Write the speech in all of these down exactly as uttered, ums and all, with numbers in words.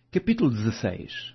Capítulo dezesseis.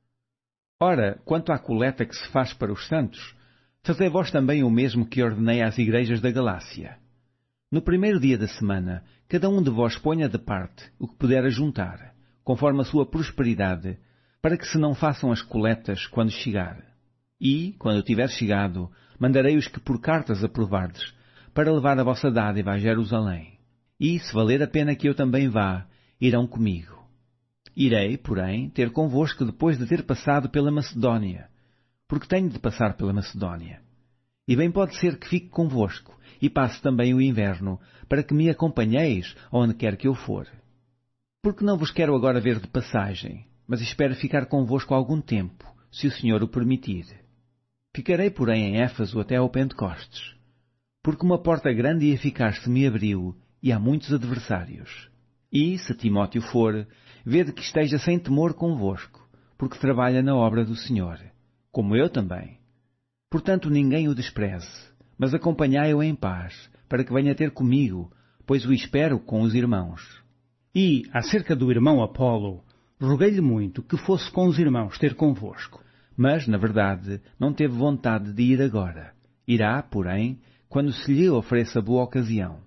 Ora, quanto à coleta que se faz para os santos, fazei vós também o mesmo que ordenei às igrejas da Galácia. No primeiro dia da semana, cada um de vós ponha de parte o que puder ajuntar, conforme a sua prosperidade, para que se não façam as coletas quando chegar. E, quando tiver chegado, mandarei-os que por cartas aprovardes, para levar a vossa dádiva a Jerusalém. E, se valer a pena que eu também vá, irão comigo. Irei, porém, ter convosco depois de ter passado pela Macedónia, porque tenho de passar pela Macedónia. E bem pode ser que fique convosco, e passe também o inverno, para que me acompanheis onde quer que eu for. Porque não vos quero agora ver de passagem, mas espero ficar convosco algum tempo, se o Senhor o permitir. Ficarei, porém, em Éfeso até ao Pentecostes, porque uma porta grande e eficaz se me abriu, e há muitos adversários. E, se Timóteo for, vede que esteja sem temor convosco, porque trabalha na obra do Senhor, como eu também. Portanto, ninguém o despreze, mas acompanhai-o em paz, para que venha ter comigo, pois o espero com os irmãos. E, acerca do irmão Apolo, roguei-lhe muito que fosse com os irmãos ter convosco. Mas, na verdade, não teve vontade de ir agora. Irá, porém, quando se lhe ofereça boa ocasião.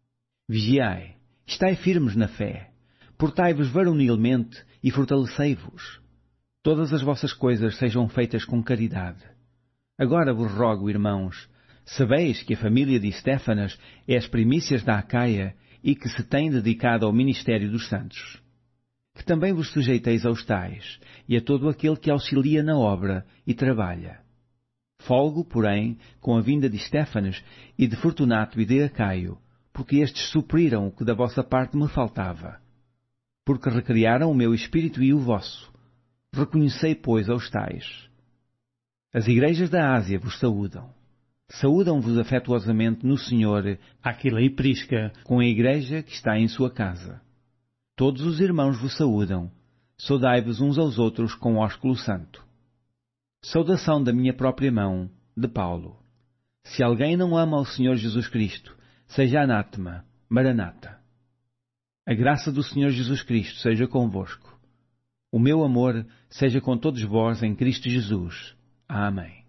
Vigiai, estai firmes na fé, portai-vos varonilmente e fortalecei-vos. Todas as vossas coisas sejam feitas com caridade. Agora vos rogo, irmãos, sabeis que a família de Estéfanas é as primícias da Acaia e que se tem dedicado ao ministério dos santos. Que também vos sujeiteis aos tais e a todo aquele que auxilia na obra e trabalha. Folgo, porém, com a vinda de Estéfanas e de Fortunato e de Acaio, porque estes supriram o que da vossa parte me faltava. Porque recriaram o meu espírito e o vosso. Reconhecei, pois, aos tais. As igrejas da Ásia vos saúdam. Saúdam-vos afetuosamente no Senhor Aquila e Prisca, com a igreja que está em sua casa. Todos os irmãos vos saúdam. Saudai-vos uns aos outros com ósculo santo. Saudação da minha própria mão, de Paulo. Se alguém não ama ao Senhor Jesus Cristo, seja anátema, Maranata. A graça do Senhor Jesus Cristo seja convosco. O meu amor seja com todos vós em Cristo Jesus. Amém.